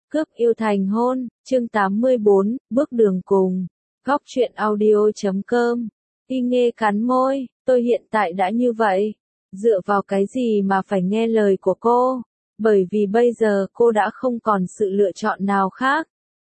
Cướp yêu thành hôn, chương 84, bước đường cùng. Góc truyện audio.com. Y Nghê cắn môi, tôi hiện tại đã như vậy. Dựa vào cái gì mà phải nghe lời của cô? Bởi vì bây giờ cô đã không còn sự lựa chọn nào khác.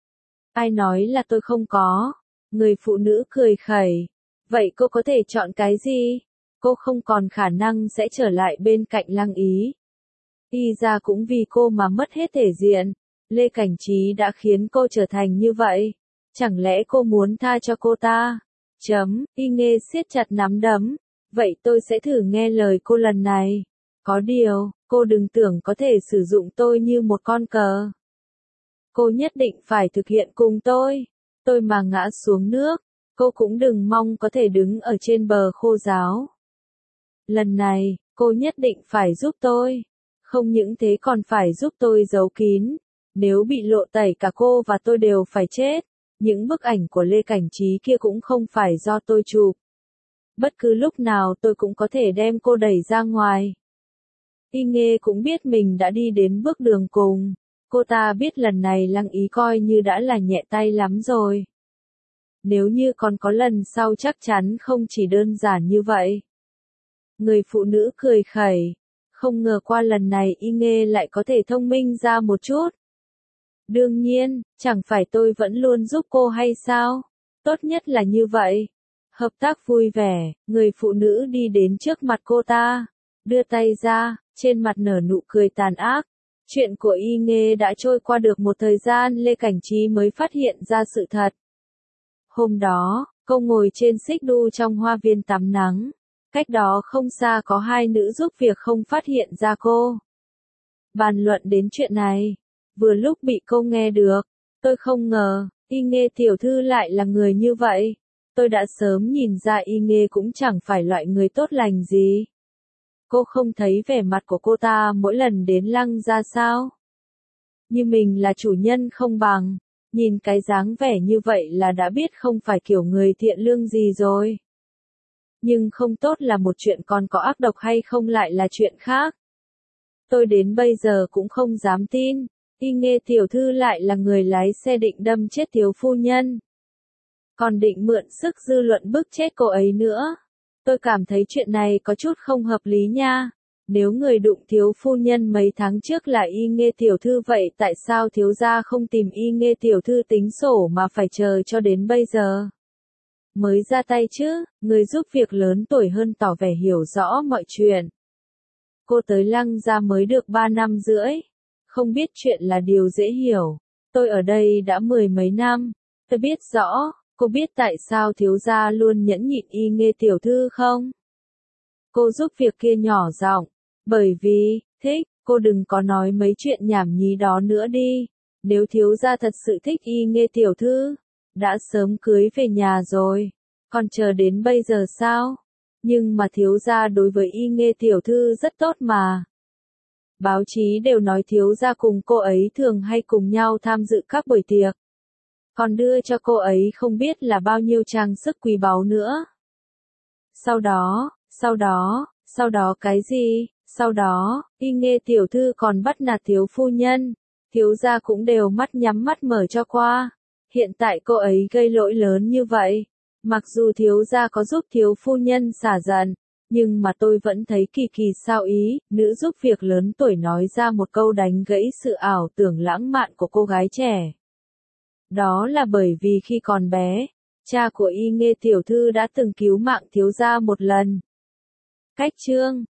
Ai nói là tôi không có? Người phụ nữ cười khẩy. Vậy cô có thể chọn cái gì? Cô không còn khả năng sẽ trở lại bên cạnh Lăng Ý. Y ra cũng vì cô mà mất hết thể diện. Lê Cảnh Trí đã khiến cô trở thành như vậy. Chẳng lẽ cô muốn tha cho cô ta? Y Nghê siết chặt nắm đấm. Vậy tôi sẽ thử nghe lời cô lần này. Có điều, cô đừng tưởng có thể sử dụng tôi như một con cờ. Cô nhất định phải thực hiện cùng tôi. Tôi mà ngã xuống nước, cô cũng đừng mong có thể đứng ở trên bờ khô ráo. Lần này, cô nhất định phải giúp tôi. Không những thế còn phải giúp tôi giấu kín. Nếu bị lộ tẩy cả cô và tôi đều phải chết. Những bức ảnh của Lê Cảnh Trí kia cũng không phải do tôi chụp. Bất cứ lúc nào tôi cũng có thể đem cô đẩy ra ngoài. Y Nghê cũng biết mình đã đi đến bước đường cùng. Cô ta biết lần này Lăng Ý coi như đã là nhẹ tay lắm rồi. Nếu như còn có lần sau chắc chắn không chỉ đơn giản như vậy. Người phụ nữ cười khẩy. Không ngờ qua lần này Y Nghê lại có thể thông minh ra một chút. Đương nhiên, chẳng phải tôi vẫn luôn giúp cô hay sao? Tốt nhất là như vậy. Hợp tác vui vẻ, người phụ nữ đi đến trước mặt cô ta. Đưa tay ra, trên mặt nở nụ cười tàn ác. Chuyện của Y Nghê đã trôi qua được một thời gian Lê Cảnh Trí mới phát hiện ra sự thật. Hôm đó, cô ngồi trên xích đu trong hoa viên tắm nắng. Cách đó không xa có hai nữ giúp việc không phát hiện ra cô. Bàn luận đến chuyện này. Vừa lúc bị cô nghe được. Tôi không ngờ, Y Nghê tiểu thư lại là người như vậy. Tôi đã sớm nhìn ra Y Nghê cũng chẳng phải loại người tốt lành gì. Cô không thấy vẻ mặt của cô ta mỗi lần đến Lăng ra sao? Như mình là chủ nhân không bằng. Nhìn cái dáng vẻ như vậy là đã biết không phải kiểu người thiện lương gì rồi. Nhưng không tốt là một chuyện, còn có ác độc hay không lại là chuyện khác. Tôi đến bây giờ cũng không dám tin. Y Nghê tiểu thư lại là người lái xe định đâm chết thiếu phu nhân. Còn định mượn sức dư luận bức chết cô ấy nữa. Tôi cảm thấy chuyện này có chút không hợp lý nha. Nếu người đụng thiếu phu nhân mấy tháng trước là Y Nghê tiểu thư, vậy tại sao thiếu gia không tìm Y Nghê tiểu thư tính sổ mà phải chờ cho đến bây giờ mới ra tay chứ? Người giúp việc lớn tuổi hơn tỏ vẻ hiểu rõ mọi chuyện. Cô tới Lăng gia mới được 3 năm rưỡi. Không biết chuyện là điều dễ hiểu. Tôi ở đây đã 10 mấy năm. Tôi biết rõ. Cô biết tại sao thiếu gia luôn nhẫn nhịn Y Nghê tiểu thư không? Cô giúp việc kia nhỏ giọng. Bởi vì, thích, cô đừng có nói mấy chuyện nhảm nhí đó nữa đi. Nếu thiếu gia thật sự thích Y Nghê tiểu thư, đã sớm cưới về nhà rồi. Còn chờ đến bây giờ sao? Nhưng mà thiếu gia đối với Y Nghê tiểu thư rất tốt mà. Báo chí đều nói thiếu gia cùng cô ấy thường hay cùng nhau tham dự các buổi tiệc. Còn đưa cho cô ấy không biết là bao nhiêu trang sức quý báu nữa. Sau đó cái gì? Sau đó, Y Nghê tiểu thư còn bắt nạt thiếu phu nhân. Thiếu gia cũng đều mắt nhắm mắt mở cho qua. Hiện tại cô ấy gây lỗi lớn như vậy. Mặc dù thiếu gia có giúp thiếu phu nhân xả giận, nhưng mà tôi vẫn thấy kỳ kỳ sao ý. Nữ giúp việc lớn tuổi nói ra một câu đánh gãy sự ảo tưởng lãng mạn của cô gái trẻ. Đó là bởi vì khi còn bé, cha của Y Nghê tiểu thư đã từng cứu mạng thiếu gia một lần. Cách chương